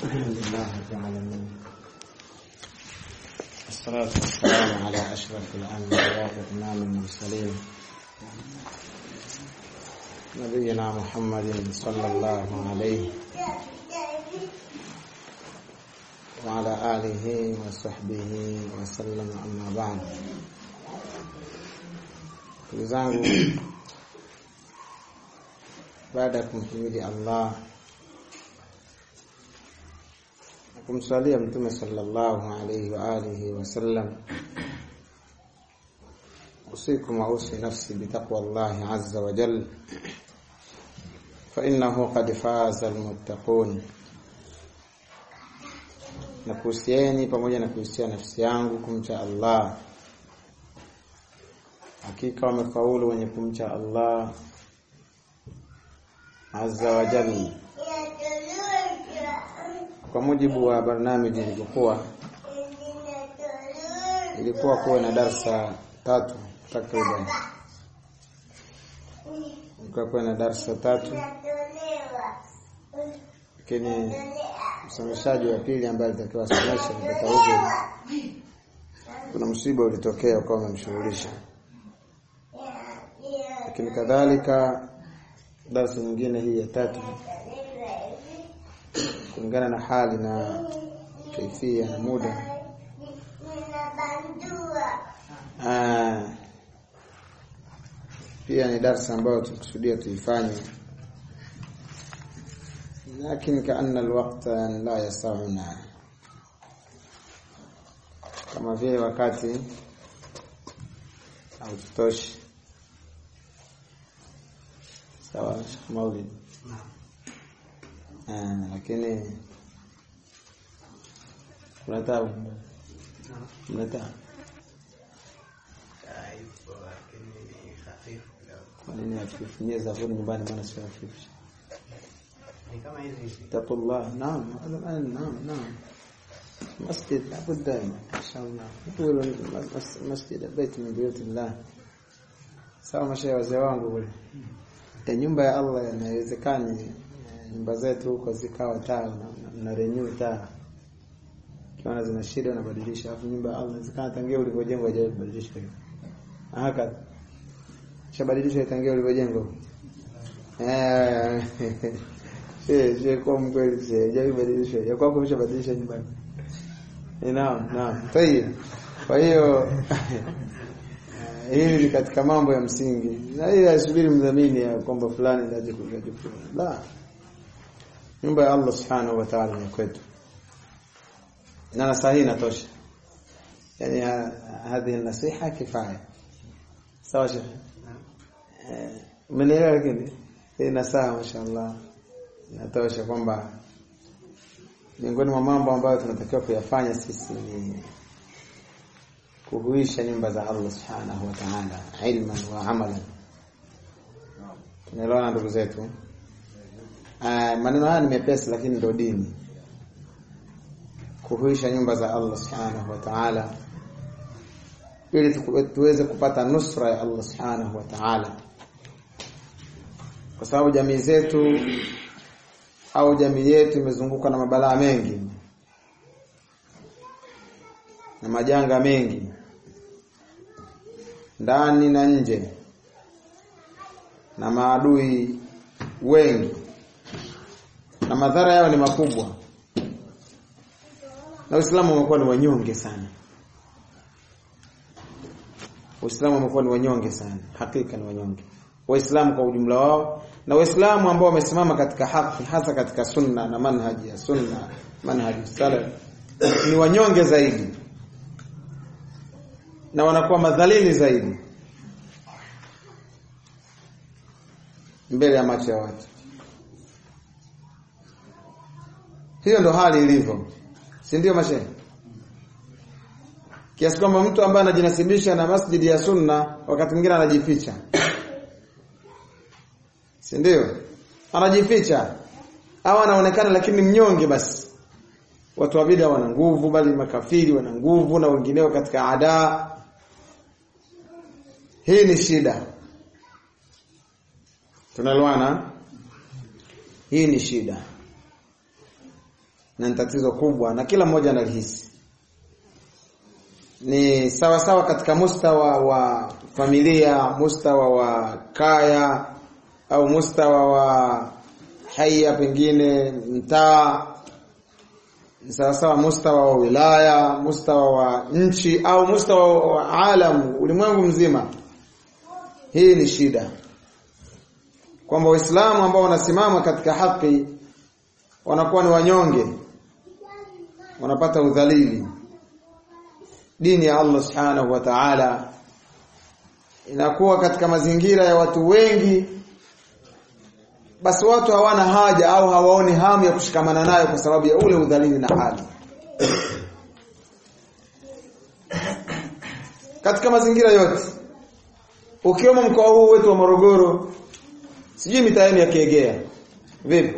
Alhamdulillah rabbil alamin. Wassalatu wassalamu ala ashrafil anbiya'i wa imamil mursalin. Nabiyyina Muhammadin sallallahu alayhi wa ala alihi wa sahbihi wa sallam, amma ba'd. Ndugu zangu, baada ya kumhimidi Allah na kumswalia Mtume sallallahu alayhi wa alihi wa sallam, usikum wa usi nafsi bitaqwa Allah azza wa jalla, fa innahu qad faza almuttaqun. Na kuhusieni pamoja na kuhusia nafsi yangu kumcha Allah, hakika wamefaulu wenye kumcha Allah azza wa jalla. Kwa mujibu wa barnamiji ilikuwa kuwa na darasa 3 takriban. Ilikuwa kuwa na darasa 3, lakini msomeshaji wa pili ambaye alitakiwa asomeshe mpaka huko, kuna msiba ulitokea ukawa umemshughulisha. Lakini kadhalika darasa nyingine hii ya 3, kulingana na hali na kaifia na muda, pia ni darasa ambayo tulikusudia tuifanye, lakini kaanna alwaqta la yasauna, kama vile wakati hautoshi. Sawa Sheikh Maulid? Lakini unataka kwa nini hafifu hapo nyumbani, maana sio hafifu ni kama hizi taqullah. Naam, naam, masjid labda inshallah ndio masjid bait min buyutillah. Sawa mashaikh wazee wangu kule, nyumba ya Allah inawezekani nyumba zetu huko zikawa taa na renew taa, kiona zina shida unabadilisha, alafu nyumba ya Allah inawezekana tangia ulipojengwa haijabadilishwa hiyo. Haka shabadilisha tangia ulipojengwa. Kwa mkweli haijabadilishwa. Ya kwako umeshabadilisha nyumba. Naam. Kwa hiyo hili ni katika mambo ya msingi. Na hili asubiri mdhamini ya kwamba fulani ndaje kujajuku. La. Nyumba ya Allah subhanahu wa ta'ala ni kwetu. Na nasaha inatosha. Yani hadhi nasiha kifaya. Sawa Sheikh? Umeelewa? Lakini hii nasaha mashaallah inatosha kwamba miongoni mwa mambo ambayo tunatakiwa kuyafanya sisi ni kuhuisha nyumba za Allah subhanahu wa ta'ala ilman wa amalan. Tunaelewana ndugu zetu? Maneno haya ni mepesi lakini ndio dini. Kuhuisha nyumba za Allah subhanahu wa ta'ala ili tuweze kupata nusra ya Allah subhanahu wa ta'ala, kwa sababu jamii zetu au jamii yetu imezungukwa na mabalaa mengi na majanga mengi ndani na nje, na maadui wengi, na madhara yao ni makubwa, na Uislamu umekuwa ni wanyonge sana. Uislamu umekuwa ni wanyonge sana, hakika ni wanyonge Waislamu kwa ujumla wao, na Waislamu ambao wamesimama katika haki, hasa katika sunna na manhaji ya sunna, manhaji salaf, ni wanyonge zaidi na wanakuwa madhalili zaidi mbele ya macho ya watu. Hiyo ndo hali ilivyo, si ndio mashehe? Kiasi kwamba mtu ambaye anajinasibisha na masjidi ya sunna wakati mwingine anajificha, si ndio? Anajificha au anaonekana lakini mnyonge. Basi watu wa bid'a wana nguvu, bali makafiri wana nguvu, na wengineo katika ada. Hii ni shida. Tunalwana, hii ni shida. na ni tatizo kubwa na kila mmoja analihisi. Ni sawa sawa katika mustawa wa familia, mustawa wa kaya au mustawa wa haya, pengine mtaa, sawa sawa mustawa wa wilaya, mustawa wa nchi au mustawa wa alam, ulimwengu mzima. Hii ni shida, kwamba Waislamu ambao wanasimama katika haki wanakuwa ni wanyonge, wanapata udhalili. Dini ya Allah subhanahu wa ta'ala inakuwa katika mazingira ya watu wengi, basi watu hawana haja au hawaoni hamu ya kushikamana nayo kwa sababu ya ule udhalili na hali. Katika mazingira yote, ukiwemo mkoa huu wetu wa Morogoro, sijui mitaa yenu ya Kiegea vipi?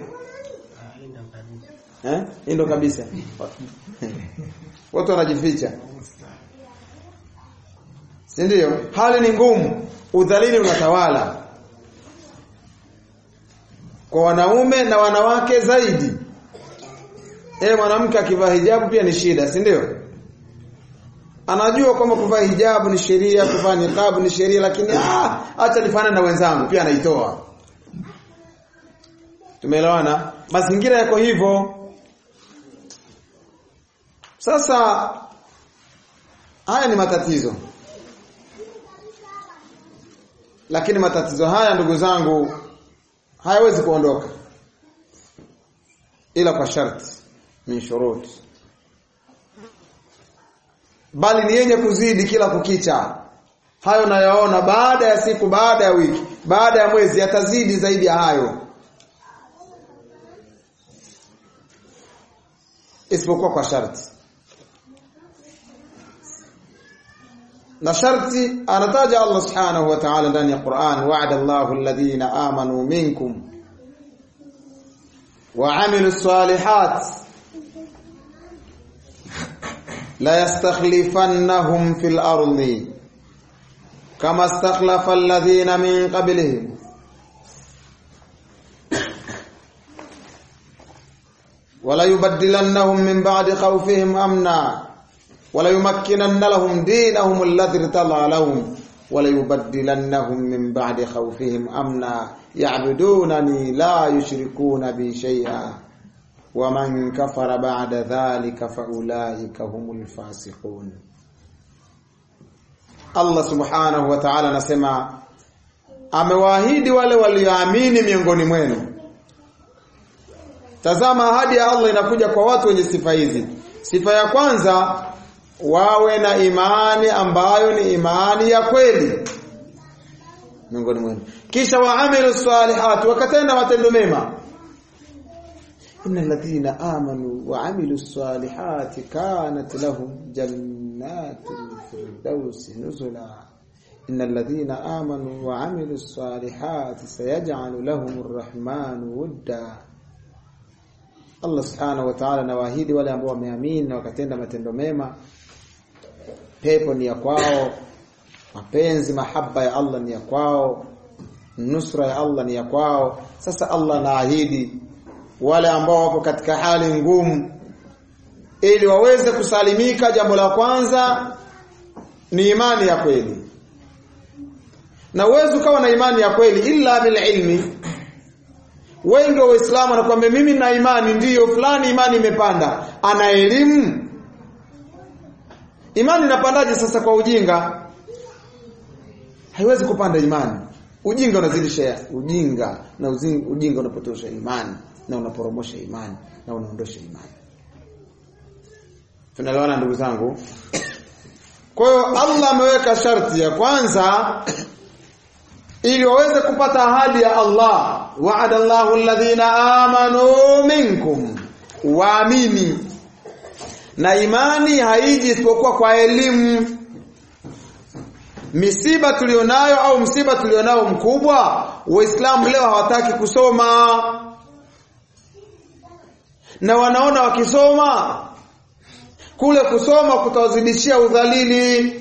Ndio kabisa. Watu wanajificha, si ndio? Hali ni ngumu, udhalili unatawala kwa wanaume na wanawake zaidi. Mwanamke akivaa hijabu pia ni shida, si ndio? Anajua kwamba kuvaa hijabu ni sheria, kuvaa niqab ni sheria, lakini acha nifanane na wenzangu, pia anaitoa. Tumeelewana? Mazingira yako hivyo. Sasa haya ni matatizo. Lakini matatizo haya, ndugu zangu, hayawezi kuondoka ila kwa sharti min shurut, bali ni yenye kuzidi kila kukicha. Hayo nayaona baada ya siku, baada ya wiki, baada ya mwezi, yatazidi zaidi ya hayo, isipokuwa kwa sharti. Na sharti anataja Allah subhanahu wa ta'ala ndani ya Qur'an, wa'ada Allahu alladhina amanu minkum wa 'amilus salihat la yastakhlifannahum fil ardi kama istakhlafa alladhina min qablihim wa la yubaddilannahum min ba'di khawfihim amna wala yumakkinanna lahum dinahum alladhi irtada lahum wala yubaddilannahum min ba'di khawfihim amna ya'budunani la yushrikuna bi shay'a wa man kafara ba'da dhalika fa ulaika humul fasiqun. Allah subhanahu wa ta'ala anasema amewaahidi wale walioamini miongoni mwenu. Tazama, ahadi ya Allah inakuja kwa watu wenye sifa hizi. Sifa ya kwanza, wawe na imani ambayo ni imani ya kweli miongoni mwenu. Kisha waamilu salihat, wakatenda matendo mema. Innal ladhina amanu wa amilu salihati kanat lahum jannatul firdausi nuzula. Innal ladhina amanu wa amilu salihati sayaj'alu lahumur rahmanu wudda. Allah subhanahu wa ta'ala anawaahidi wale ambao wameamini na wakatenda matendo mema, pepo ni ya kwao, mapenzi mahaba ya Allah ni ya kwao, nusra ya Allah ni ya kwao. Sasa Allah anaahidi wale ambao wapo katika hali ngumu, ili waweze kusalimika, jambo la kwanza ni imani ya kweli. Na uwezo ukawa na imani ya kweli illa bil ilmi. Wengi wa Waislamu wanakuambia mimi na imani, ndiyo fulani imani imepanda, ana elimu. Imani inapandaje sasa kwa ujinga? Haiwezi kupanda imani. Ujinga unazidisha ujinga, na ujinga unapotosha imani, na unaporomosha imani, na unaondosha imani. Tunaelewana ndugu zangu? Kwa hiyo Allah ameweka sharti ya kwanza ili waweze kupata ahadi ya Allah, wa'ada Allahu alladhina amanu minkum, waamini. Na imani haiji isipokuwa kwa elimu. Misiba tulionayo au msiba tulionao mkubwa, Waislamu leo hawataki kusoma, na wanaona wakisoma kule kusoma kutawazidishia udhalili.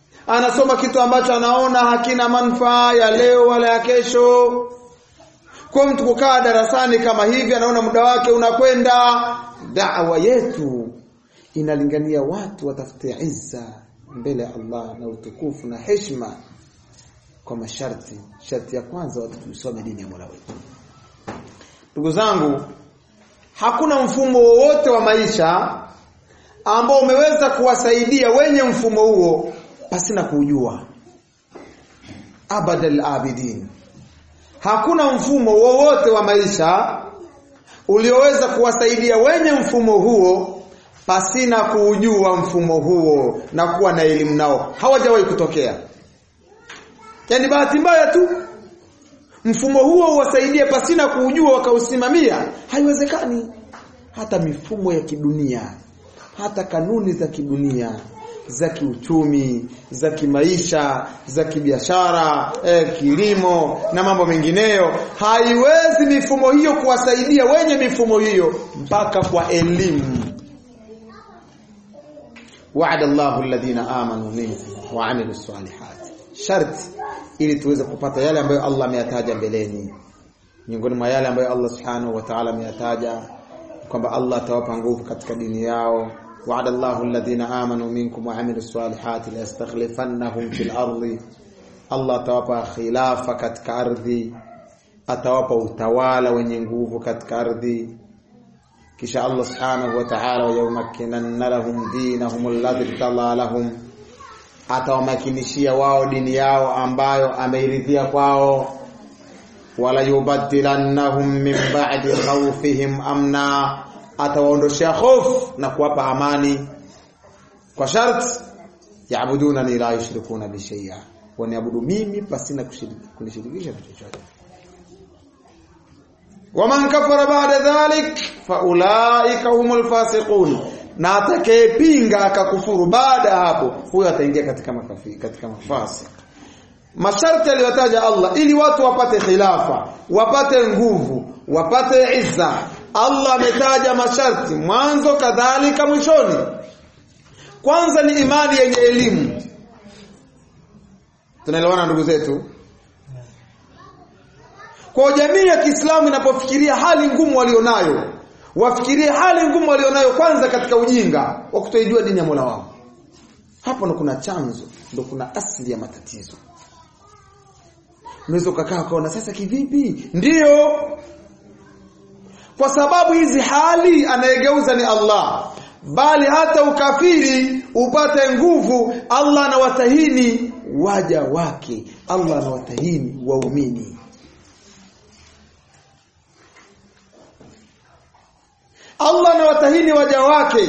Anasoma kitu ambacho anaona hakina manufaa ya leo wala ya kesho. Kwa mtu kukaa darasani kama hivi anaona muda wake unakwenda. Da'wa yetu inalingania watu watafute izza mbele ya Allah na utukufu na heshima kwa masharti. Sharti ya kwanza watu tusome dini ya Mola wetu. Ndugu zangu, hakuna mfumo wowote wa maisha ambao umeweza kuwasaidia wenye mfumo huo pasina kujua. Abadal abidin. Hakuna mfumo wowote wa maisha ulioweza kuwasaidia wenye mfumo huo pasina kujua mfumo huo na kuwa na elimu nao. Hawajawahi kutokea. Yaani bahati mbaya tu mfumo huo uwasaidie pasina kujua wakausimamia, haiwezekani. Hata mifumo ya kidunia, hata kanuni za kidunia, za kiuchumi, za kimaisha, za kibiashara, kilimo na mambo mengineyo, haiwezi mifumo hiyo kuwasaidia wenye mifumo hiyo mpaka kwa elimu. Wa'ada Allahu alladhina amanu minkum wa 'amilus salihat. Sharti ili tuweze kupata yale ambayo Allah ameyataja mbeleni. Miongoni mwa yale ambayo Allah Subhanahu wa Ta'ala ameyataja kwamba Allah atawapa nguvu katika dini yao. Wa'ada Allahu alladhina amanu minkum wa 'amilus salihati la yastakhlifannahum fil ardi. Allah atawapa khilafa katika ardhi, atawapa utawala wenye nguvu katika ardhi. Kisha Allah Subhanahu wa Ta'ala yawmakkinanna lahum dinahum alladhi tala lahum, atawamakinishia wao dini yao ambayo ameiridhia kwao. Wala yubaddilannahum min ba'di khawfihim amna, atawaondoshia hofu na kuwapa amani kwa sharti yaabuduna la yushrikuna bi shay'a, waniabudu mimi pasina kunishirikisha kitu chochote. Waman kafara ba'da dhalik fa ulaika humul fasiqun, na atakayepinga akakufuru baada hapo huyo ataingia katika mafasi. Masharti aliyotaja Allah ili watu wapate khilafa, wapate nguvu, wapate izza. Allah ametaja masharti mwanzo kadhalika mwishoni. Kwanza ni imani yenye elimu. Tunaelewana ndugu zetu? Kwa jamii ya Kiislamu inapofikiria hali ngumu walionayo, wafikirie hali ngumu walionayo kwanza katika ujinga wa kutojua dini ya Mola wao. Hapo ndo kuna chanzo, ndo kuna asili ya matatizo. Unaweza kukaa ukaona sasa kivipi? Ndiyo, kwa sababu hizi hali anayegeuza ni Allah. Bali hata ukafiri upate nguvu, Allah anawatahini waja wake, Allah anawatahini waumini. Allah anawatahini waja wake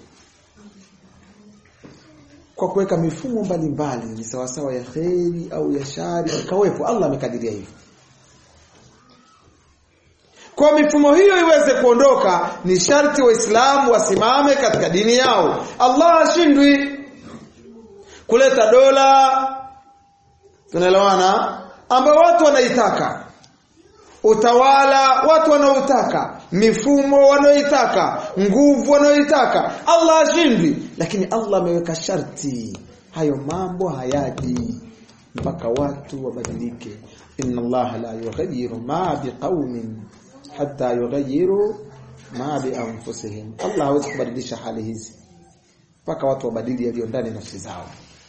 kwa kuweka mifumo mbalimbali, ni sawa sawa ya khairi au ya shari, kawepo Allah amekadiria hivyo. Kwa mifumo hiyo iweze kuondoka, ni sharti waislamu wasimame katika dini yao. Allah hashindwi kuleta dola, tunaelewana, ambao watu wanaitaka, utawala watu wanaotaka, mifumo wanaoitaka, nguvu wanaoitaka. Allah hashindwi, lakini Allah ameweka sharti. Hayo mambo hayaji mpaka watu wabadilike. Inna Allah la yughayyiru ma biqaumin hatta yughayyiru ma bi anfusihim. Allah hawezi kubadilisha hali hizi mpaka watu wabadili yaliyo ndani ya nafsi zao.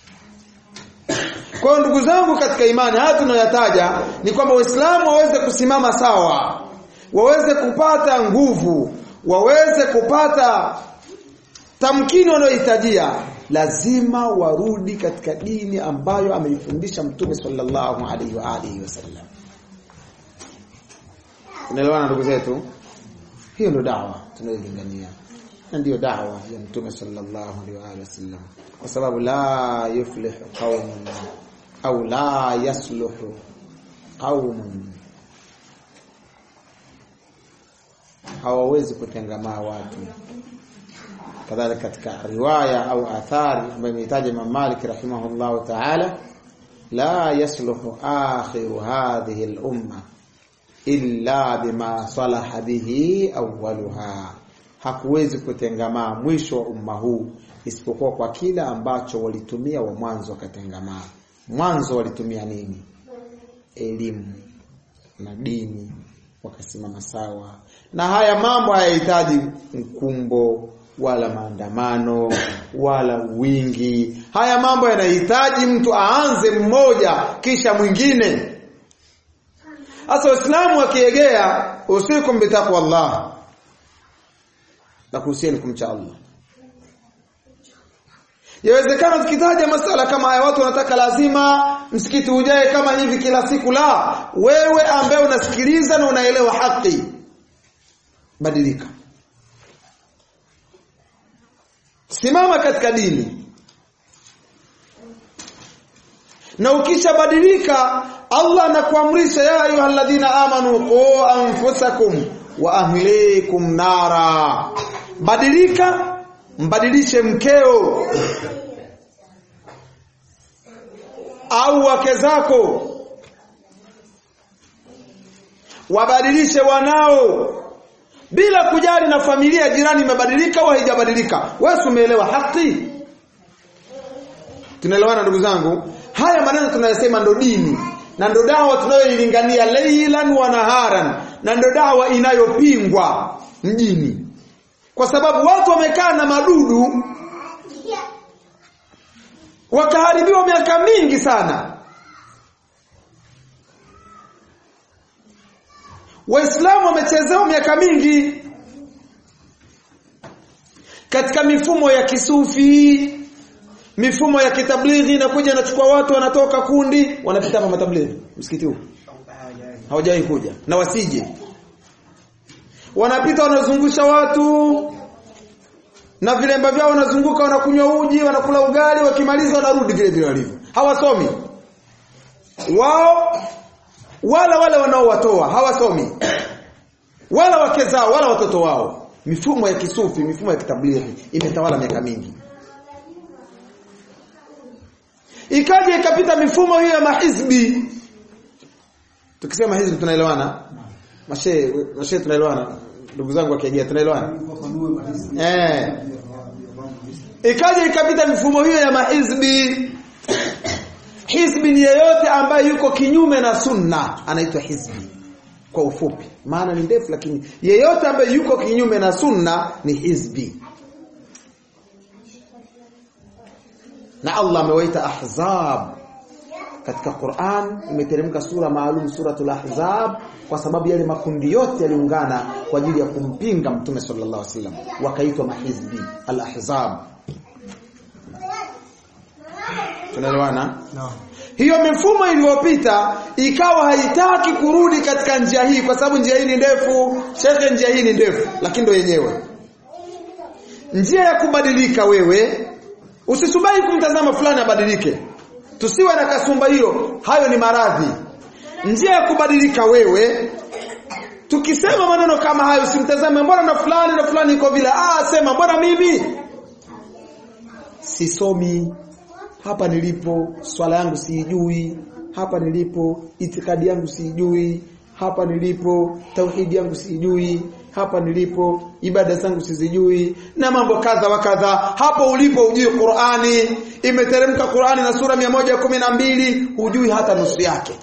Kwa ndugu zangu katika imani, haya tunayotaja ni kwamba Waislamu waweze kusimama sawa, waweze kupata nguvu, waweze kupata tamkini wanayohitajia, lazima warudi katika dini ambayo ameifundisha Mtume sallallahu alaihi wa alihi wasallam. Unaelewana ndugu zetu? Hiyo ndio da'wa tunayolingania. Na ndio da'wa ya Mtume sallallahu alaihi wa alihi wasallam. Kwa sababu la yuflihu qaumun au la yasluhu qaumun, hawawezi kutengamaa watu. Kadhalika katika riwaya au athari ambayo imehitaji Imam Malik rahimahullahu ta'ala, la yasluhu akhiru hadhihi al-umma illa bima salaha bihi awwaluha, hakuwezi kutengamaa mwisho wa umma huu isipokuwa kwa kila ambacho walitumia wa mwanzo wakatengamaa. Mwanzo walitumia nini? Elimu na dini wakasimama sawa. Na haya mambo hayahitaji mkumbo wala maandamano wala wingi. Haya mambo yanahitaji mtu aanze mmoja kisha mwingine. Sasa Uislamu wakiegea usikum bitaqwa Allah, na kuhusieni kumcha Allah. Yawezekana tukitaja masala kama haya watu wanataka lazima msikiti ujae kama hivi kila siku. La, wewe ambaye unasikiliza na unaelewa haki, badilika. Simama katika dini. Na ukishabadilika, Allah anakuamrisha ya ayyuhalladhina amanu qu anfusakum wa ahlikum nara. Badilika, mbadilishe mkeo au wake zako, wabadilishe wanao, bila kujali na familia jirani imebadilika au haijabadilika. Wewe umeelewa haki? Tunaelewana ndugu zangu? Haya maneno tunayosema ndo dini na ndo dawa tunayoilingania leilan wa naharan, na ndo dawa inayopingwa mjini. Kwa sababu watu wamekaa na madudu wakaharibiwa miaka mingi sana. Waislamu wamechezewa miaka mingi katika mifumo ya kisufi, mifumo ya kitablighi, na kuja nachukua watu wanatoka kundi wanapita kwa matablighi msikiti huu. Hawajai kuja na wasije. Wanapita wanazungusha watu na vilemba vyao, wanazunguka wanakunywa uji, wanakula ugali, wakimaliza wanarudi vile vile walivyo. Hawasomi. Wao wala wale wanaowatoa hawasomi. Wala wake zao wala watoto wao. Mifumo ya kisufi, mifumo ya kitablighi imetawala miaka mingi. Ikaja ikapita mifumo hiyo ya mahizbi. Tukisema hizbi tunaelewana? Mashe tunaelewana? Ndugu zangu wakiegea tunaelewana? Ikaja ikapita mifumo hiyo ya mahizbi. Hizbi ni yeyote ambaye yuko kinyume na sunna anaitwa hizbi. Kwa ufupi, maana ni ndefu, lakini yeyote ambaye yuko kinyume na sunna ni hizbi. Na Allah amewaita ahzab katika Qur'an. Imeteremka sura maalum, suratul Ahzab, kwa sababu yale makundi yote yaliungana kwa ajili ya kumpinga Mtume sallallahu alaihi wasallam, wakaitwa mahizbi, al-ahzab. Tunaelewana? No. Hiyo mifumo iliyopita ikawa haitaki kurudi katika njia hii, kwa sababu njia hii ni ndefu. Shekhe, njia hii ni ndefu, lakini ndio yenyewe njia ya kubadilika. Wewe usisubai kumtazama fulani abadilike. Tusiwe na kasumba hiyo, hayo ni maradhi. Njia ya kubadilika wewe, tukisema maneno kama hayo, simtazame mbona na fulani iko vile. Sema mbona mimi sisomi, hapa nilipo swala yangu siijui, hapa nilipo itikadi yangu siijui, hapa nilipo tauhidi yangu siijui, hapa nilipo ibada zangu sizijui, na mambo kadha wa kadha. Hapo ulipo hujui Qur'ani. Imeteremka Qur'ani na sura 112 hujui hata nusu yake.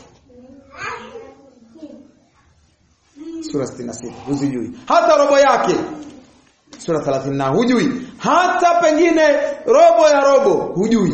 Sura 66 hujui hata robo yake. Sura 30 hujui hata pengine robo ya robo hujui.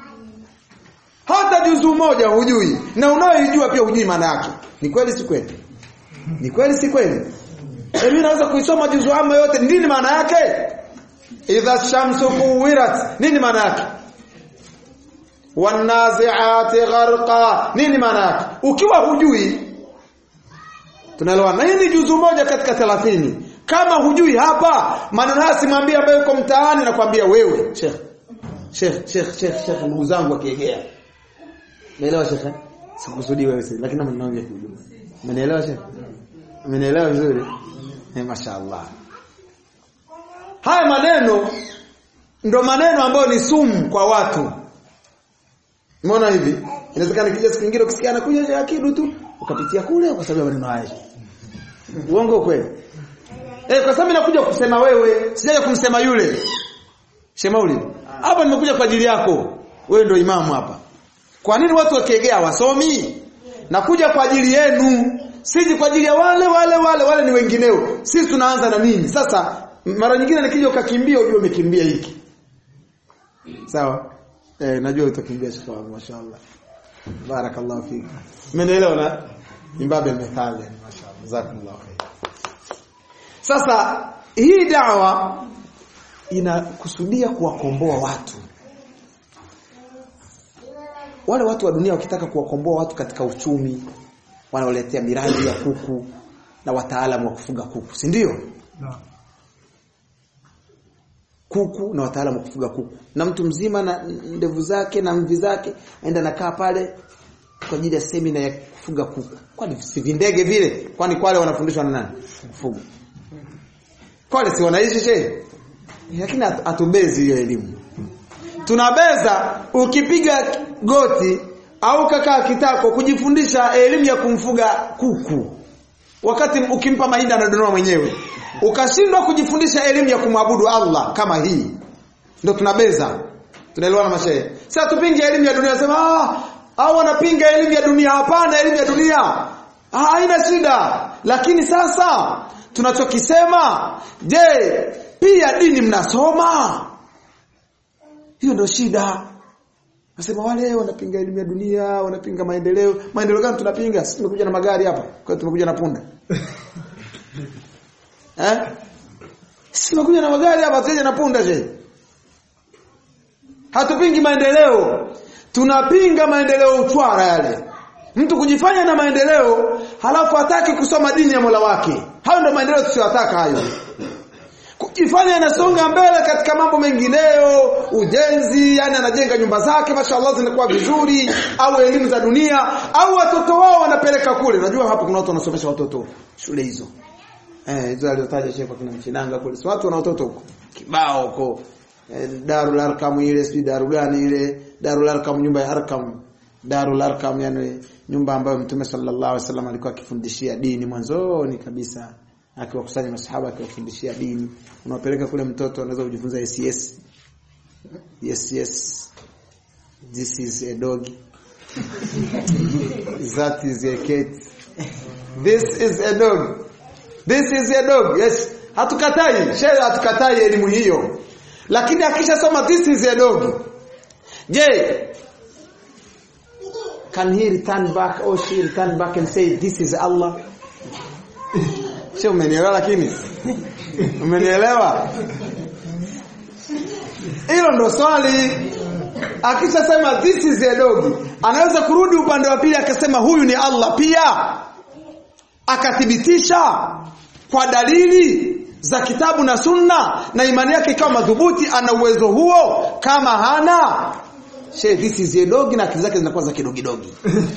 Hata juzu moja hujui, na unaoijua pia hujui maana yake. Ni kweli si kweli? Ni kweli si kweli? Mimi naweza kuisoma juzu amma yote, nini maana yake? Idha shamsu kuwirat, nini maana yake? Wan nazi'ati gharqa, nini maana yake? Ukiwa hujui, tunaelewana. Hii ni juzu moja katika 30. Kama hujui hapa, maneno haya simwambie ambaye uko mtaani, na kwambia wewe, Sheikh ndugu zangu wakiegea. Umeelewa Sheikh? Sikusudi wewe sasa, lakini mnaongea kujua. Umeelewa Sheikh? Umeelewa vizuri? Mashaallah. Haya maneno ndo maneno ambayo ni sumu kwa watu. Umeona hivi? Inawezekana kija siku nyingine ukisikia anakuja akidu tu, ukapitia kule kwa sababu ya maneno haya. Uongo kweli? Kwa sababu nakuja kusema wewe, sijaje kumsema yule. Shemauli. Hapa nimekuja kwa ajili yako. Wewe ndio imamu hapa. Kwa nini watu wakiegea wasomi? Nakuja kwa ajili yenu. siji kwa ajili ya wale ni wengineo. Sisi tunaanza na nini? Sasa mara nyingine nikija ukakimbia ujue umekimbia hiki. Sawa? Najua utakimbia shikamoo, mashaallah. Barakallahu fika. Mmenielewa na imbabe methali, mashaallah. Jazakumullahu khair. Sasa hii da'wa inakusudia kuwakomboa watu. Wale watu wa dunia wakitaka kuwakomboa watu katika uchumi, wanaoletea miradi ya kuku na wataalamu wa kufuga kuku, si ndio? Kuku na wataalamu wa kufuga kuku. Na mtu mzima na ndevu zake na mvi zake aenda nakaa pale kwa ajili ya semina ya kufuga kuku. Kwani si vindege vile? Kwani kwale wanafundishwa na nani? Kufuga. Kwale si wanaishi shehe? Lakini atubezi hiyo elimu. Tunabeza ukipiga goti au kakaa kitako kujifundisha elimu ya kumfuga kuku. Wakati ukimpa mahindi anadonoa mwenyewe. Ukashindwa kujifundisha elimu ya kumwabudu Allah kama hii. Ndio tunabeza. Tunaelewana mashehe. Sasa tupinge elimu ya dunia, sema au wanapinga elimu ya dunia. Hapana, elimu ya dunia haina shida. Lakini sasa tunachokisema, je, pia dini mnasoma? Hiyo ndio shida. Nasema wale wanapinga elimu ya dunia, wanapinga maendeleo. Maendeleo gani tunapinga? Sisi tumekuja na magari hapa, kwa hiyo tumekuja na punda. Sisi tumekuja na magari hapa, tuje na punda je? Hatupingi maendeleo. Tunapinga maendeleo uchwara yale. Mtu kujifanya na maendeleo halafu hataki kusoma dini ya Mola wake. Hayo ndio maendeleo tusiyotaka hayo. Kujifanya anasonga mbele katika mambo mengineyo, ujenzi, yani anajenga nyumba zake mashaallah zinakuwa vizuri, au elimu za dunia, au watoto wao wanapeleka kule. Najua hapo kuna watu wanasomesha watoto shule hizo. Hizo alizotaja Sheikh kina Mchinanga kule. So watu wana watoto huko. Kibao huko. Darul Arkam ile, si Darul gani ile? Darul Arkam, nyumba ya Arkam. Darul Arkam yani nyumba ambayo Mtume sallallahu alaihi wasallam alikuwa akifundishia dini mwanzoni kabisa. Akiwakusanya masahaba akiwafundishia dini. Unapeleka kule mtoto anaweza kujifunza yes. This is a dog. That is a cat. This is a dog. This is a dog. Yes. Hatukatai. Shehe hatukatai elimu hiyo. Lakini akishasoma this is a dog. Je, can he return back or she return back and say this is Allah? Sio, umenielewa? Lakini umenielewa? Hilo ndo swali. Akishasema this is a dog, anaweza kurudi upande wa pili akasema huyu ni Allah pia, akathibitisha kwa dalili za kitabu na sunna, na imani yake ikawa madhubuti, ana uwezo huo. Kama hana, this is a dog, na akili zake zinakuwa za kidogi.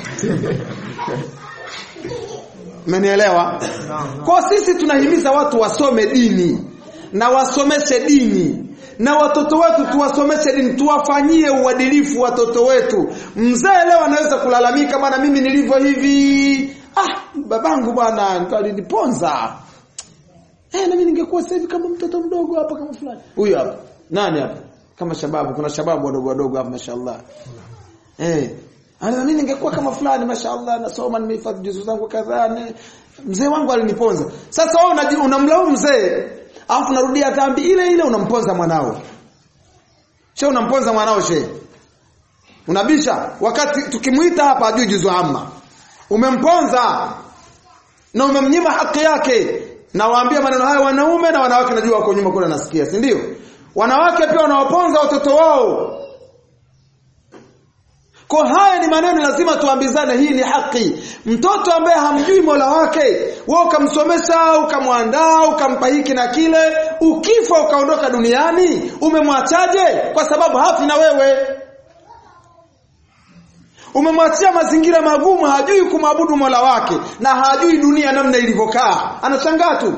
Mmenielewa? Kwa sisi tunahimiza watu wasome dini na wasomeshe dini, na watoto wetu tuwasomeshe dini, tuwafanyie uadilifu watoto wetu. Mzee leo anaweza kulalamika, bwana mimi nilivyo hivi, babangu bwana aliniponza. Na mimi ningekuwa sasa hivi kama mtoto mdogo hapa kama fulani. Huyu hapa. Nani hapa? Kama shababu, kuna shababu wadogo hapa mashaallah. Mimi ningekuwa kama fulani mashaallah, nasoma nimehifadhi juzu zangu kadhaa, mzee wangu aliniponza. Sasa wewe unamlaumu mzee, alafu narudia dhambi ile unamponza mwanao. Unamponza mwanao unabisha wakati tukimuita hapa ajui juzu amma. Umemponza na umemnyima haki yake. Na waambia maneno haya wanaume na wanawake, najua wako nyuma kule nasikia, si ndio? Wanawake pia wanawaponza watoto wao. Kwa haya ni maneno lazima tuambizane, hii ni haki. Mtoto ambaye hamjui Mola wake, wewe ukamsomesha, ukamwandaa, ukampa hiki na kile, ukifa ukaondoka duniani, umemwachaje? Kwa sababu hafi na wewe. Umemwachia mazingira magumu, hajui kumwabudu Mola wake na hajui dunia namna ilivyokaa. Anashangaa tu.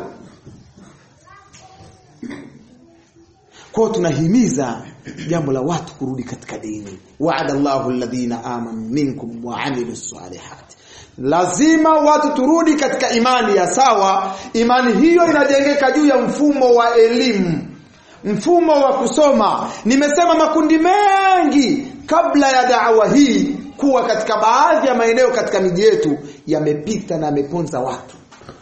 Kwa tunahimiza jambo la watu kurudi katika dini. Wa'adallahu alladhina amanu minkum wa 'amilus salihat. Lazima watu turudi katika imani ya sawa. Imani hiyo inajengeka juu ya mfumo wa elimu, mfumo wa kusoma. Nimesema makundi mengi kabla ya da'wa hii kuwa katika baadhi ya maeneo katika miji yetu yamepita na yameponza watu.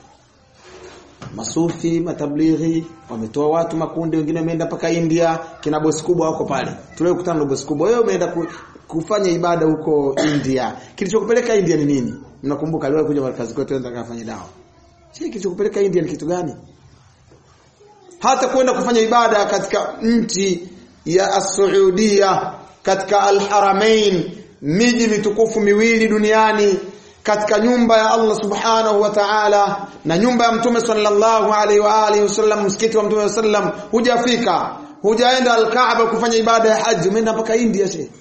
Masufi, matablighi wametoa watu makundi, wengine wameenda paka India, kina bosi kubwa wako pale. Tulikutana na bosi kubwa. Wewe umeenda kufanya ibada huko India. Kilichokupeleka India ni nini? Mnakumbuka aliwahi kuja markazi kwetu ndio akafanya dawa. Kilichokupeleka India ni kitu gani? Hata kwenda kufanya ibada katika nchi ya As-Saudia, katika Al-Haramain, miji mitukufu miwili duniani, katika nyumba ya Allah Subhanahu wa Ta'ala na nyumba ya Mtume sallallahu alaihi wa alihi wasallam, msikiti wa Mtume sallam, hujafika, hujaenda Al-Kaaba kufanya ibada ya haji, umeenda mpaka India shehe.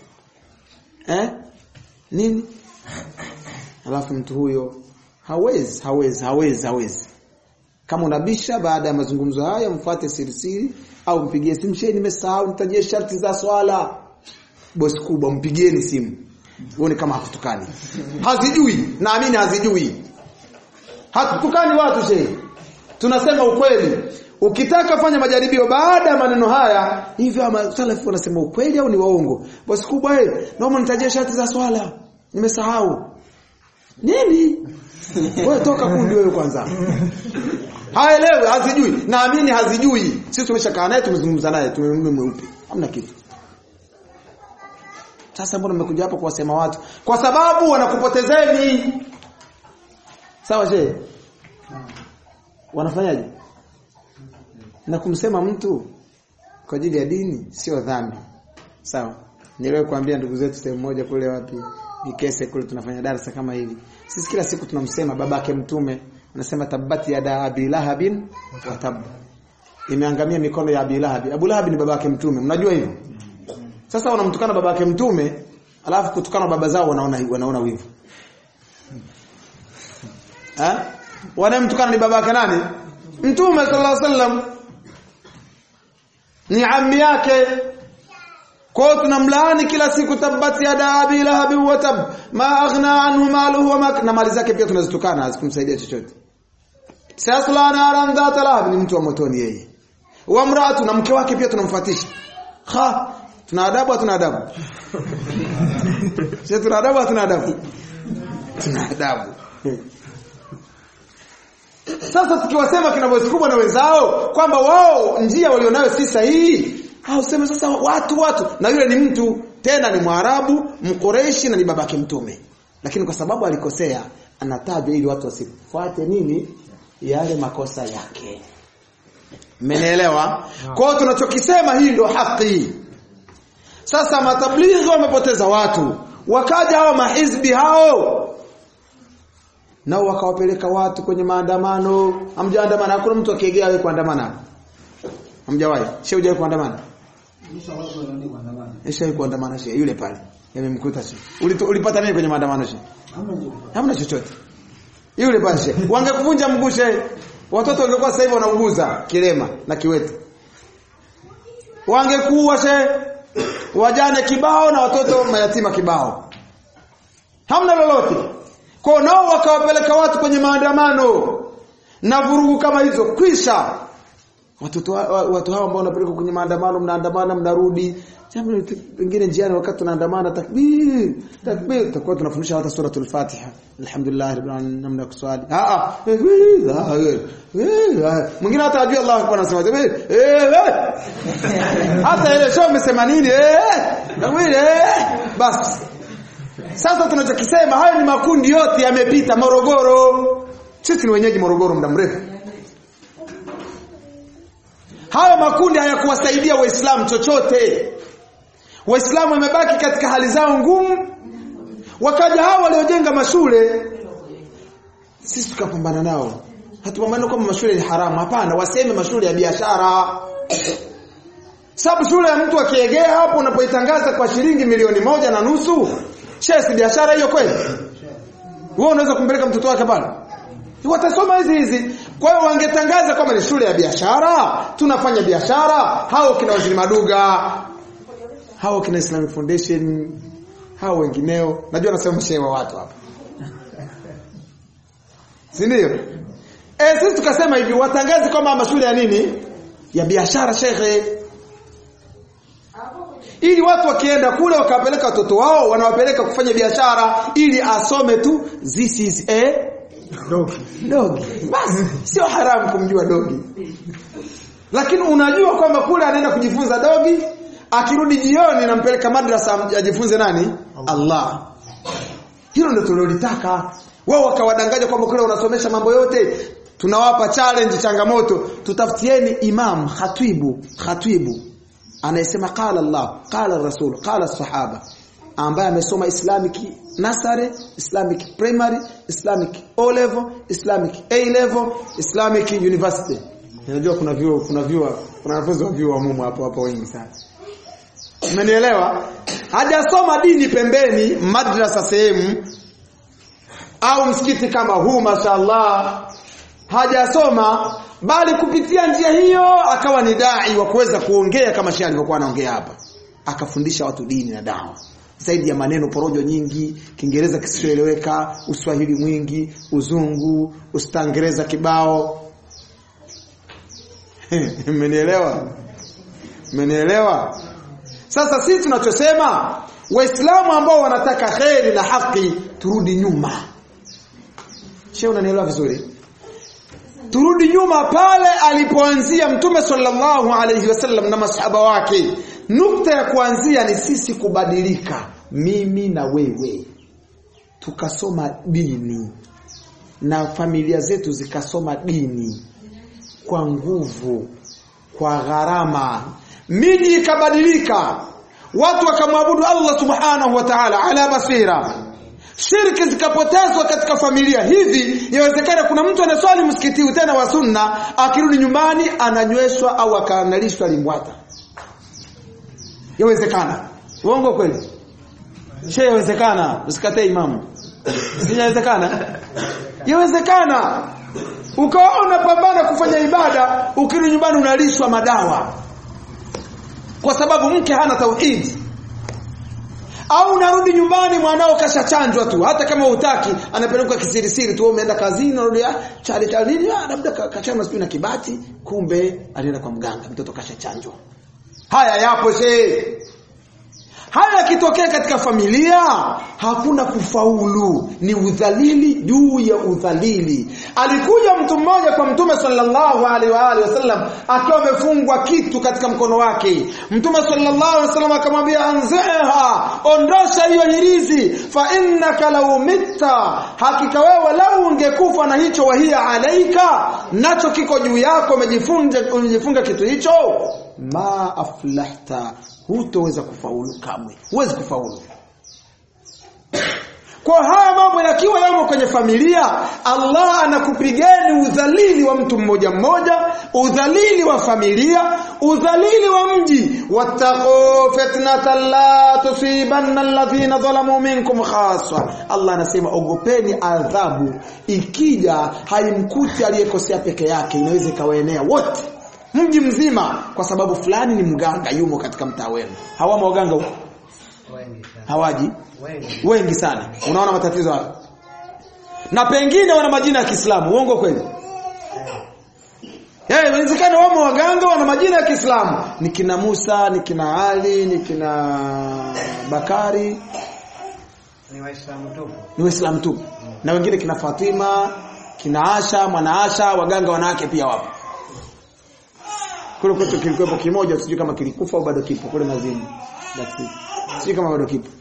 Nini? Alafu mtu huyo hawezi. Kama unabisha baada ya mazungumzo haya, mfuate siri au mpigie simu, shehe nimesahau nitajie sharti za swala. Bosi kubwa mpigieni simu. Uone kama hakutukani. Hazijui, naamini hazijui. Hakutukani watu shehe. Tunasema ukweli. Ukitaka fanya majaribio baada ya maneno haya, hivi salafu wanasema ukweli au ni waongo? Bosi kubwa naomba nitajie sharti za swala. Nimesahau. Nini? Wewe toka kundi wewe kwanza. Haelewi, hazijui. Naamini hazijui. Sisi tumeshakaa naye, tumezungumza naye, tumemwona mweupe. Hamna kitu. Sasa mbona mmekuja hapa kuwasema watu? Kwa sababu wanakupotezeni. Sawa shehe? Wanafanyaje? Na kumsema mtu kwa ajili ya dini sio dhambi. Sawa? Nielewe kuambia ndugu zetu sehemu moja kule wapi? Nikese kule tunafanya darasa kama hili. Sisi kila siku tunamsema babake Mtume, anasema tabati yada Abi Lahabin wa tab. Imeangamia mikono ya Abi Lahab. Abu Lahab ni babake Mtume. Mnajua hivyo? Sasa wanamtukana babake Mtume, alafu kutukana baba zao wanaona wivu. Wanamtukana ni babake nani? Mtume sallallahu alaihi wasallam. Ni ammi yake. Kwa tunamlaani kila siku tabati yada Abi Lahab wa tab ma aghna anhu maluhu wa ma, na mali zake pia tunazitukana, hazikumsaidia chochote. Sasla naran dhata lahab, ni mtu wa motoni yeye. Wa mraatu, na mke wake pia tunamfuatisha. Tuna adabu, tuna adabu. Sisi tuna adabu, tuna adabu. Tuna adabu. Sasa tukiwasema kina bosi kubwa na wenzao kwamba wao njia walionayo si sahihi, au sema sasa watu na yule ni mtu tena ni Mwarabu, Mkureishi na ni babake Mtume. Lakini kwa sababu alikosea, anatajwa ili watu wasifuate nini? Yale makosa yake. Mmenielewa? Kwa hiyo tunachokisema hii ndio haki. Sasa matablighi wamepoteza watu. Wakaja hao mahizbi hao, nao wakawapeleka watu kwenye maandamano. Hamjaandamana? Hakuna mtu akiegea wewe kuandamana. Hamjawahi? Shehe hujawahi kuandamana? Shehe kuandamana shehe yule pale. Yamemkuta shehe. Ulipata nini kwenye maandamano shehe? Hamna chochote. Yule pale shehe. Wangekuvunja mguu shehe. Watoto wangekuwa sasa hivi wanauguza kilema na kiwete. Wangekuwa shehe. Wajane kibao na watoto mayatima kibao. Hamna lolote. Kwa nao wakawapeleka watu kwenye maandamano na vurugu kama hizo kwisha. Watu hao ambao wanapeleka kwenye maandamano, mnaandamana mnarudi. Jambo lingine njiani wakati tunaandamana takbir tutakuwa tunafundisha hata suratul Fatiha. Alhamdulillah rabbil alamin, namna kuswali. Mwingine hata ajui Allah akbar anasema hata ile sio umesema nini basi. Sasa tunachokisema hayo ni makundi yote yamepita Morogoro. Sisi ni wenyeji Morogoro muda mrefu. Hayo makundi hayakuwasaidia Waislamu chochote. Waislamu wamebaki katika hali zao ngumu. Wakaja hao waliojenga mashule, sisi tukapambana nao. Hatupambana kama mashule ni haramu, hapana, waseme mashule ya biashara. Sababu shule ya mtu akiegea hapo unapoitangaza kwa shilingi 1.5 milioni, si biashara hiyo kweli? Wewe unaweza kumpeleka mtoto wake pale? Watasoma hizi. Kwa hiyo wangetangaza kama ni shule ya biashara, tunafanya biashara, hao kina Waziri Maduga, hao kina Islamic Foundation, hao wengineo. Najua nasema shehe wa watu hapa. Si ndio? Sisi tukasema hivi, watangaze kama mashule ya nini? Ya biashara shekhe. ili watu wakienda kule wakapeleka watoto wao wanawapeleka kufanya biashara ili asome tu this is a dog. Basi sio haramu kumjua dogi. Lakini unajua kwamba kule anaenda kujifunza dogi, akirudi jioni nampeleka madrasa ajifunze nani? Allah. Hilo ndio tulilotaka. Wao wakawadanganya kwamba kule unasomesha mambo yote. Tunawapa challenge, changamoto, tutafutieni imam khatibu anayesema qala Allah, qala Rasul, qala sahaba, ambaye amesoma Islamic Nursery, Islamic Primary, Islamic O level, Islamic A level, Islamic University. Unajua kuna wanafunzi wa vyuo mumo hapo wengi sana. Umenielewa? Hajasoma dini pembeni, madrasa sehemu au msikiti kama huu mashaallah. Hajasoma, bali kupitia njia hiyo akawa ni dai wa kuweza kuongea kama Sheikh alivyokuwa anaongea hapa. Akafundisha watu dini na dawa. Zaidi ya maneno porojo nyingi, Kiingereza kisichoeleweka, Uswahili mwingi, Uzungu, Ustangereza kibao. Mmenielewa? Sasa sisi tunachosema, Waislamu ambao wanataka khairi na haki, turudi nyuma. Sheikh unanielewa vizuri? Turudi nyuma pale alipoanzia Mtume sallallahu alayhi wasallam na masahaba wake. Nukta ya kuanzia ni sisi kubadilika, mimi na wewe. Tukasoma dini na familia zetu zikasoma dini kwa nguvu, kwa gharama. Miji ikabadilika, watu wakamwabudu Allah subhanahu wa ta'ala ala basira. Shirki zikapotezwa katika familia. Hivi inawezekana kuna mtu anaswali msikiti tena wa sunna, akirudi nyumbani ananyweshwa au akaangalishwa limbwata. Yawezekana. Uongo kweli? Yawezekana. Usikatae imamu. Inawezekana? Yawezekana. Ukawa unapambana kufanya ibada, ukirudi nyumbani unalishwa madawa. Kwa sababu mke hana tauhid. Au unarudi nyumbani mwanao kashachanjwa tu, hata kama hutaki anapelekwa kisirisiri tu, umeenda kazini unarudi chali labda kachana siku na kibati, kumbe alienda kwa mganga, mtoto kashachanjwa. Haya yapo haya yakitokea katika familia, hakuna kufaulu, ni udhalili juu ya udhalili. Alikuja mtu mmoja kwa Mtume sallallahu alaihi wasallam akiwa amefungwa kitu katika mkono wake. Mtume sallallahu alaihi wasallam akamwambia, anziha, ondosha hiyo hirizi, fa innaka law mitta, hakika wewe lau ungekufa na hicho wahia alaika, nacho kiko juu yako, umejifunga kitu hicho, ma aflahta, hutoweza kufaulu kamwe. Huwezi kufaulu. Kwa haya mambo yakiwa yamo kwenye familia, Allah anakupigeni udhalili wa mtu mmoja mmoja, udhalili wa familia, udhalili wa mji. Wattaqu fitnatan la tusibanna alladhina zalamu minkum khassa. Allah anasema ogopeni adhabu ikija haimkuti aliyekosea peke yake, inaweza kawaenea wote, mji mzima, kwa sababu fulani ni mganga yumo katika mtaa wenu. Hawamo waganga huko? Hawaji? Wengi sana. Unaona matatizo hayo. Na pengine wana majina ya Kiislamu. Uongo kweli? Inawezekana wamo waganga wana majina ya Kiislamu. Ni kina Musa, ni kina Ali, ni kina Bakari. Ni Waislamu tu. Na wengine kina Fatima, kina Asha, mwana Asha, waganga wanawake pia wapo. Kule kwetu kilikuwepo kimoja, sijui kama kilikufa au bado kipo kule Mazini. Sijui kama bado kipo.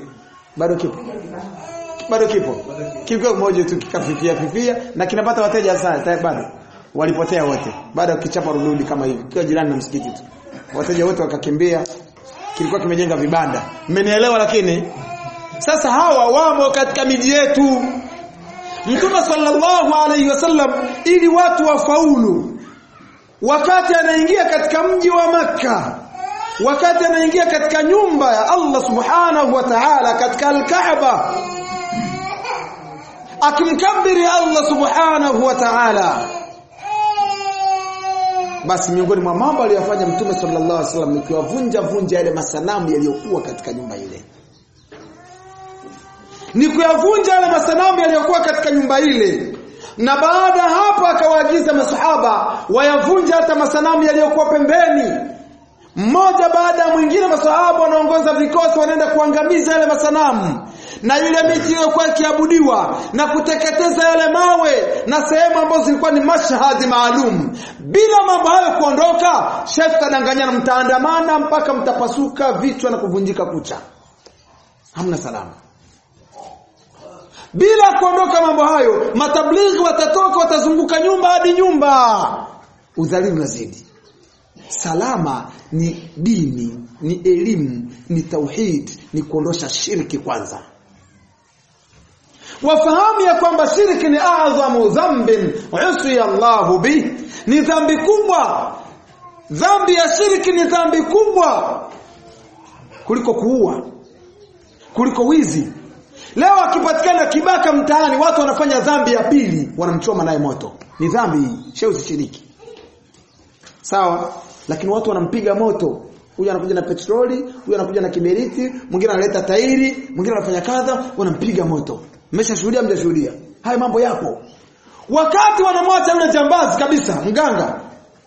Bado kipo. Kilikuwa mmoja tu kikafifia na kinapata wateja sana, bado walipotea wote. Baada ya kichapa rududi kama hivi, kwa jirani na msikiti tu. Wateja wote wakakimbia. Kilikuwa kimejenga vibanda. Mmenielewa? Lakini sasa hawa wamo katika miji yetu. Mtume sallallahu alaihi wasallam ili watu wafaulu, wakati anaingia katika mji wa Makka, wakati anaingia katika nyumba ya Allah subhanahu wa ta'ala, katika al-Kaaba, akimkabiri Allah subhanahu wa ta'ala, basi miongoni mwa mambo aliyofanya Mtume sallallahu alaihi wasallam ni kuyavunja yale masanamu yaliyokuwa katika nyumba ile. Ni kuyavunja yale masanamu yaliyokuwa katika nyumba ile. Na baada hapo akawaagiza masahaba wayavunja hata masanamu yaliyokuwa pembeni. Mmoja baada ya mwingine maswahaba wanaongoza vikosi wanaenda kuangamiza yale masanamu na yule miti iliyokuwa ikiabudiwa na kuteketeza yale mawe na sehemu ambazo zilikuwa ni mashahadi maalum. Bila mambo hayo kuondoka, Sheikh kadanganyana, mtaandamana mpaka mtapasuka vichwa na kuvunjika kucha. Hamna salama. Bila kuondoka mambo hayo, matablighi watatoka, watazunguka nyumba hadi nyumba. Udhalimu unazidi. Salama ni dini, ni elimu, ni tauhid, ni kuondosha shirki kwanza. Wafahamu ya kwamba shirki ni a'zamu dhanbin usiya Allahu bih, ni dhambi kubwa. Dhambi ya shirki ni dhambi kubwa kuliko kuua, kuliko wizi. Leo akipatikana kibaka mtaani, watu wanafanya dhambi ya pili, wanamchoma naye moto. Ni dhambi hii, sio shiriki. Sawa? Lakini watu wanampiga moto. Huyu anakuja na petroli, huyu anakuja na kiberiti, mwingine analeta tairi, mwingine anafanya kadha, wanampiga moto. Mmeshashuhudia, mjashuhudia? Haya mambo yapo. Wakati wanamwacha yule jambazi kabisa, mganga.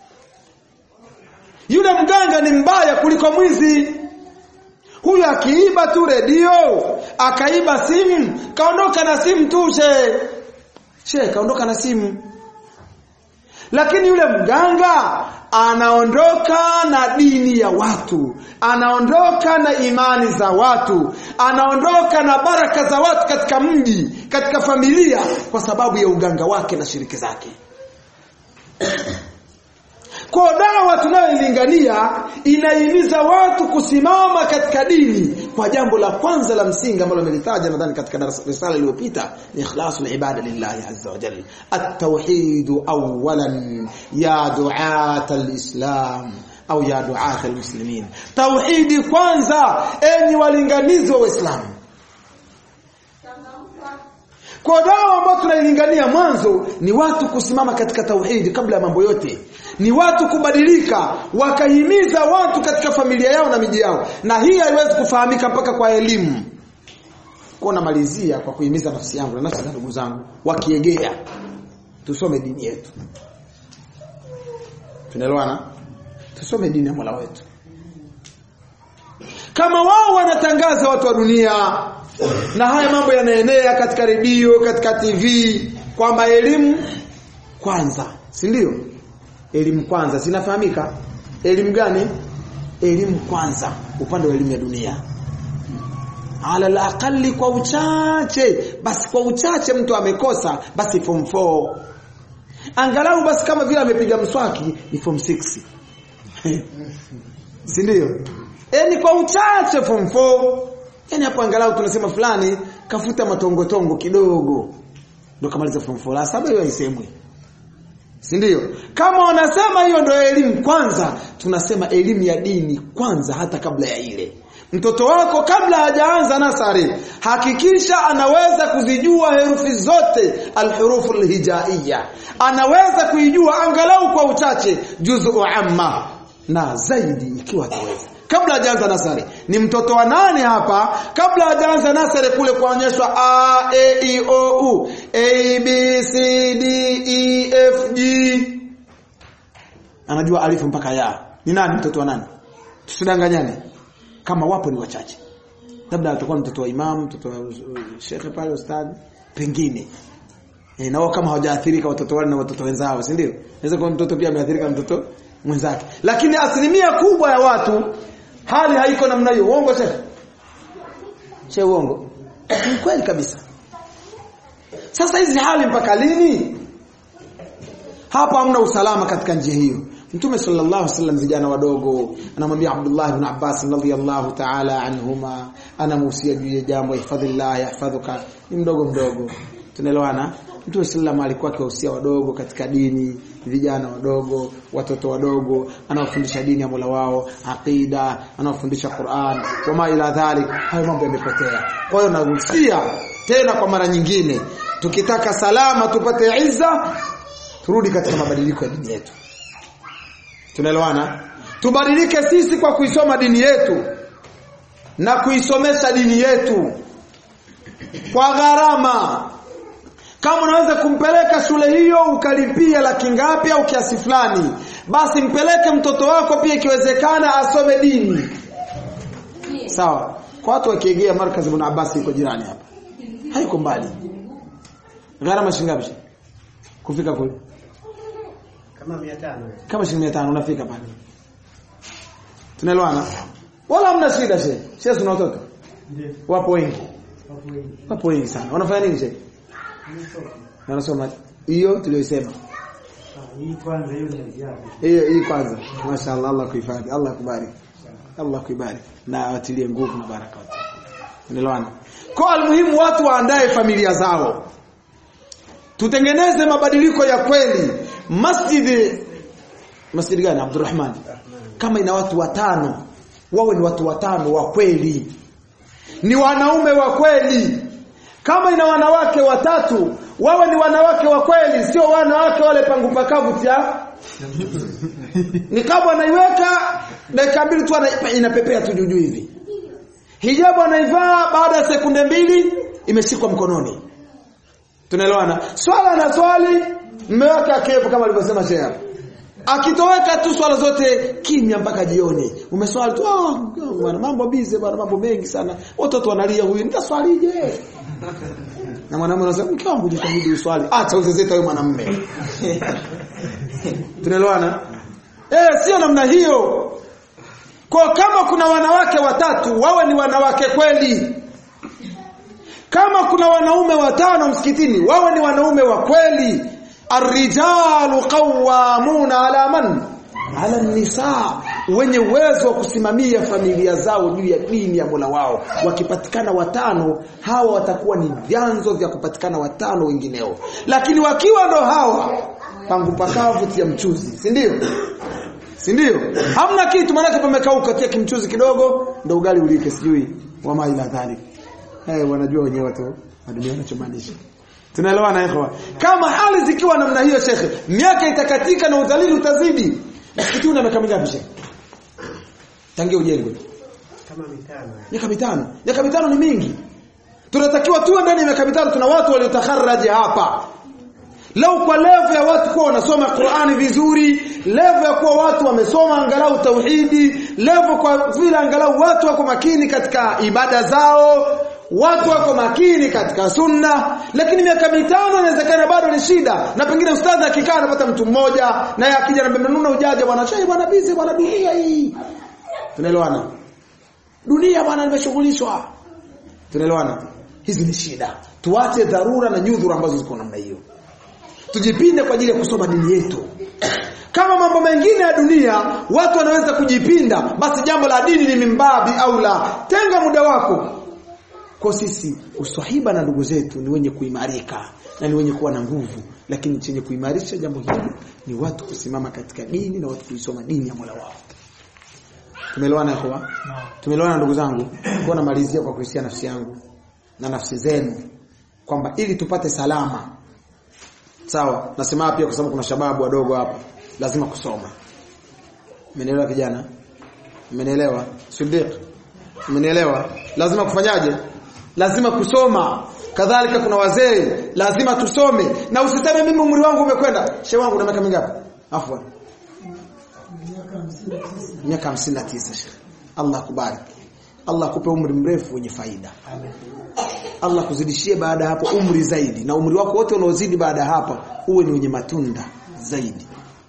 Yule mganga ni mbaya kuliko mwizi. Huyu akiiba tu redio, akaiba simu, kaondoka na simu tu kaondoka na simu. Lakini yule mganga anaondoka na dini ya watu, anaondoka na imani za watu, anaondoka na baraka za watu katika mji, katika familia, kwa sababu ya uganga wake na shiriki zake. Kwa dawa tunayoilingania inahimiza watu kusimama katika dini kwa jambo la kwanza la msingi ambalo nimelitaja nadhani katika risala iliyopita, ni ikhlasul ibada lillahi azza wa jalla. At-tauhid awwalan ya du'at al-islam au ya du'at al-muslimin. Tauhidi kwanza, enyi walinganizi wa Uislamu. Kwa dawa ambayo tunailingania mwanzo ni watu kusimama katika tauhidi kabla ya mambo yote. Ni watu kubadilika, wakahimiza watu katika familia yao na miji yao. Na hii haiwezi kufahamika mpaka kwa elimu. Kwa namalizia kwa kuhimiza nafsi yangu na nafsi za ndugu zangu, wakiegea tusome dini yetu. Tunaelewana? Tusome dini ya Mola wetu. Kama wao wanatangaza watu wa dunia na haya mambo yanaenea katika redio, katika TV, kwamba elimu kwanza, si ndio? Elimu kwanza zinafahamika. Elimu gani? Elimu kwanza, upande wa elimu ya dunia. Ala al-aqalli, kwa uchache, basi kwa uchache mtu amekosa, basi form 4. Angalau basi kama vile amepiga mswaki ni form 6. Si ndio? Ni kwa uchache form 4. Yaani hapo angalau tunasema fulani kafuta matongotongo kidogo ndio kamaliza form 4. La saba hiyo haisemwi. Si ndio? Kama wanasema hiyo ndio elimu kwanza, tunasema elimu ya dini kwanza hata kabla ya ile. Mtoto wako kabla hajaanza nasari, hakikisha anaweza kuzijua herufi zote, alhurufu alhijaiyya. Anaweza kuijua angalau kwa uchache juz'u amma na zaidi ikiwa ataweza. Kabla hajaanza nasari. Ni mtoto wa nani hapa? Kabla hajaanza nasari kule kuonyeshwa A, E, I, O, U, A, B, C, D, E, F, G. Anajua alifu mpaka ya. Ni nani mtoto wa nani? Tusidanganyane. Kama wapo ni wachache. Labda atakuwa mtoto wa imam, mtoto wa shekhe pale, ustadi, pengine. Na wao kama hawajaathirika watoto wale na watoto wenzao, si ndio? Inaweza kuwa mtoto pia ameathirika mtoto mwenzake. Lakini asilimia kubwa ya watu hali haiko namna hiyo. Uongo che uongo. Ni kweli kabisa. Sasa hizi hali mpaka lini? Hapa hamna usalama katika njia hiyo. Mtume sallallahu alaihi wasallam vijana wadogo anamwambia Abdullah ibn Abbas radhiyallahu ta'ala anhuma, anamuhusia juu ya jambo, ihfadhillah yahfadhuka. Ni mdogo. Tunaelewana? Mtume sallallahu alikuwa akiwahusia wadogo katika dini, vijana wadogo, watoto wadogo, anawafundisha dini ya Mola wao, aqida, anawafundisha Qur'an, wama ila dhalik. Hayo mambo yamepotea. Kwa hiyo naruhusia tena kwa mara nyingine, tukitaka salama tupate izza, turudi katika mabadiliko ya dini yetu. Tunaelewana? Tubadilike sisi kwa kuisoma dini yetu na kuisomesha dini yetu kwa gharama. Kama unaweza kumpeleka shule hiyo ukalipia laki ngapi au kiasi fulani, basi mpeleke mtoto wako pia ikiwezekana asome dini. Sawa. Kwa watu wakiegea markazi Ibn Abbas iko jirani hapa. Haiko mbali. Gharama shilingi ngapi? Kufika kule? Kama 500. Kama shilingi 500 unafika pale. Tunaelewana? Wala hamna shida shehe. Shehe una watoto? Ndio. Wapo wengi. Wapo wengi sana. Wanafanya nini shehe? Wanasoma hiyo tuliyosema. Hii kwanza hiyo ni ajabu. Hii kwanza. Mashaallah, Allah kuhifadhi. Allah kubariki. Allah kubariki. Na atilie nguvu na baraka. Unaelewana? Kwa almuhimu watu waandae familia zao. Tutengeneze mabadiliko ya kweli. Masjid gani Abdurrahman? Kama ina watu 5, wawe ni watu 5 wa kweli. Ni wanaume wa kweli. Kama ina wanawake 3, wawe ni wanawake wa kweli, sio wanawake wale pangupakavu tia. Nikabu anaiweka dakika 2 tu inapepea tu juu hivi. Hijabu anaivaa baada ya sekunde 2 imeshikwa mkononi. Tunaelewana? Swala na swali mmeweka kepo kama alivyosema shehe hapa. Akitoweka tu swala zote kimya mpaka jioni. Umeswali tu bwana mambo busy bwana mambo mengi sana. Watoto wanalia huyu nitaswalije? Na mwanamume anasema mke wangu jitahidi uswali. Acha uzezeta wewe mwanamume. Tunaelewana? Sio namna hiyo. Kwa kama kuna wanawake 3 wawe ni wanawake kweli. Kama kuna wanaume 5 msikitini wawe ni wanaume wa kweli. Ar-rijalu qawwamuna ala man? Ala an-nisaa. Wenye uwezo wa kusimamia familia zao juu ya dini ya Mola wao. Wakipatikana 5, hawa watakuwa ni vyanzo vya kupatikana 5 wengineo. Lakini wakiwa ndo hawa pangu pakavu tia mchuzi, si ndio? Si ndio? Hamna kitu maana pamekauka tia kimchuzi kidogo ndo ugali ulike sijui wa maila dhalik. Wanajua wenyewe watu wa dunia wanachomaanisha. Tunaelewana ikhwa? Kama hali zikiwa namna hiyo shekhe, miaka itakatika na udhalili utazidi. Msikiti una miaka mingapi shekhe? Tangia ujengwe. Kama 5. Miaka 5. Miaka 5 ni mingi. Tunatakiwa tuwe ndani ya miaka 5 tuna watu waliotakharraji hapa. Lau kwa level ya watu kuwa wanasoma Qur'ani vizuri, level ya kuwa watu wamesoma angalau tauhidi, level kwa vile angalau watu wako makini katika ibada zao, watu wako makini katika sunna, lakini miaka 5 inawezekana bado ni shida. Na pengine ustadhi akikaa anapata mtu mmoja na yeye akija na mmenuna ujaje bwana chai bwana busy bwana dunia hii. Tunaelewana? Dunia bwana nimeshughulishwa. Tunaelewana? Hizi ni shida. Tuache dharura na nyudhuru ambazo ziko namna hiyo. Tujipinde kwa ajili ya kusoma dini yetu. Kama mambo mengine ya dunia watu wanaweza kujipinda, basi jambo la dini ni mimbabi au la. Tenga muda wako. Kwa sisi uswahiba na ndugu zetu ni wenye kuimarika na ni wenye kuwa na nguvu, lakini chenye kuimarisha jambo hili ni watu kusimama katika dini na watu kuisoma dini ya Mola wao. Tumeelewana kwa? No. Tumeelewana ndugu zangu. Kwa namalizia kwa kuhusia nafsi yangu na nafsi zenu kwamba ili tupate salama. Sawa, nasema pia kwa sababu kuna shababu wadogo hapa, lazima kusoma. Umenielewa kijana? Umenielewa? Siddiq. Umenielewa? Lazima kufanyaje? Lazima kusoma. Kadhalika kuna wazee, lazima tusome. Na usiseme mimi umri wangu umekwenda. Shehe wangu una miaka mingapi? Afwan. Miaka 59 Sheikh. Allah kubariki. Allah kupe umri mrefu wenye faida. Amen. Allah kuzidishie baada hapo umri zaidi, na umri wako wote unaozidi baada hapa uwe ni wenye matunda zaidi.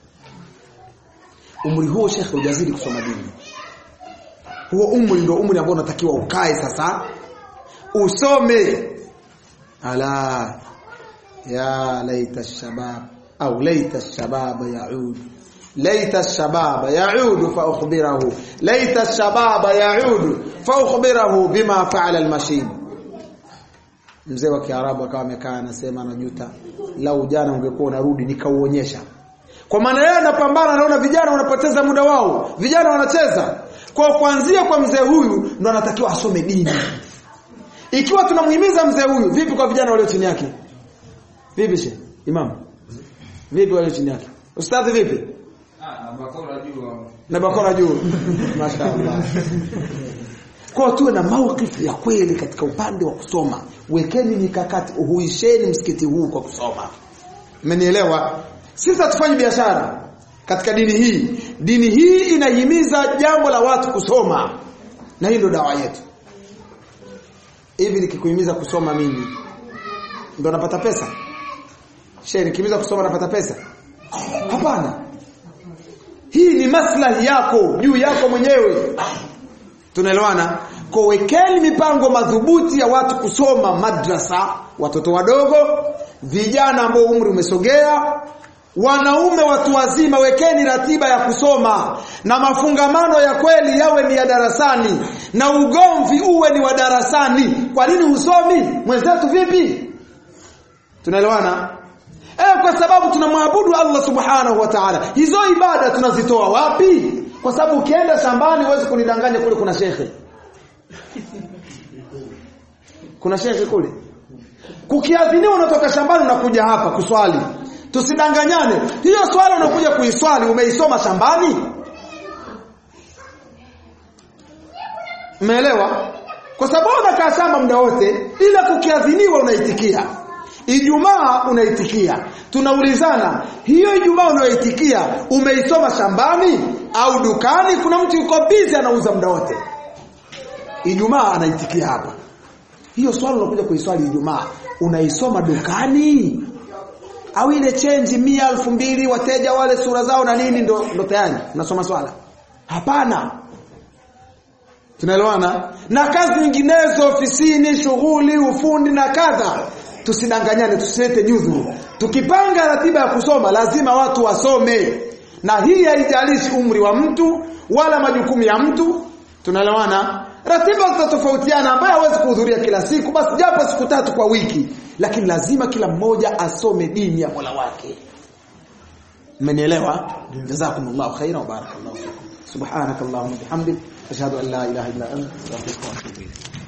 Umri huo Sheikh hujazidi kusoma dini. Huo umri ndio umri ambao unatakiwa ukae sasa usome. Ala ya laita shabab au laita shababa yaud, laita shababa yaud fa ukhbirahu, laita shababa yaud fa ukhbirahu bima fa'ala al-mashib. Mzee wa Kiarabu akawa amekaa anasema anajuta, lau jana ungekuwa unarudi nikauonyesha. Kwa maana yeye anapambana, anaona vijana wanapoteza muda wao, vijana wanacheza. Kwa kuanzia kwa mzee huyu ndo anatakiwa asome dini. Ikiwa tunamuhimiza mzee huyu, vipi kwa vijana walio chini yake? Vipi shehe? Imam? Vipi walio chini yake? Ustadhi vipi? Na bakora juu. Na bakora juu. Mashaallah. Kwa tuwe na maukifu ya kweli katika upande wa kusoma. Wekeni mikakati, uhuisheni msikiti huu kwa kusoma. Mmenielewa? Sisi tufanye biashara katika dini hii. Dini hii inahimiza jambo la watu kusoma. Na hii ndio dawa yetu. Hivi nikikuhimiza kusoma mimi ndio napata pesa? Shehe, nikihimiza kusoma napata pesa? Hapana. Hii ni maslahi yako, juu yako mwenyewe. Tunaelewana? Kwa wekeni mipango madhubuti ya watu kusoma madrasa, watoto wadogo, vijana ambao umri umesogea, wanaume watu wazima, wekeni ratiba ya kusoma na mafungamano ya kweli yawe ni ya darasani na ugomvi uwe ni wa darasani. Kwa nini usomi? Mwenzetu vipi? Tunaelewana? Kwa sababu tunamwabudu Allah Subhanahu wa Ta'ala. Hizo ibada tunazitoa wapi? Kwa sababu ukienda shambani huwezi kunidanganya kule kuna shekhe. Kuna shekhe kule. Kukiadhiniwa unatoka shambani unakuja hapa kuswali. Tusidanganyane. Hiyo swala unakuja kuiswali umeisoma shambani? Umeelewa? Kwa sababu unakaa shamba muda wote, ila kukiadhiniwa unaitikia. Ijumaa unaitikia. Tunaulizana, hiyo Ijumaa unayoitikia umeisoma shambani au dukani? Kuna mtu yuko busy anauza muda wote. Ijumaa anaitikia hapa. Hiyo swali unakuja kuiswali Ijumaa, unaisoma dukani? Au ile change 100, 2000 wateja wale sura zao na nini ndo tayari unasoma swala? Hapana. Tunaelewana? Na kazi nyinginezo ofisini, shughuli, ufundi na kadha. Tusidanganyane, tusilete judhuru. Tukipanga ratiba ya kusoma lazima watu wasome. Na hii haijalishi umri wa mtu wala majukumu ya mtu. Tunaelewana? Ratiba zitatofautiana, ambaye hawezi kuhudhuria kila siku basi japo siku 3 kwa wiki, lakini lazima kila mmoja asome dini ya Mola wake. Mmenielewa? Jazakumullahu khairan wa barakallahu fikum. Subhanakallahumma bihamdik ashhadu an la ilaha illa anta astaghfiruka wa atubu ilayk.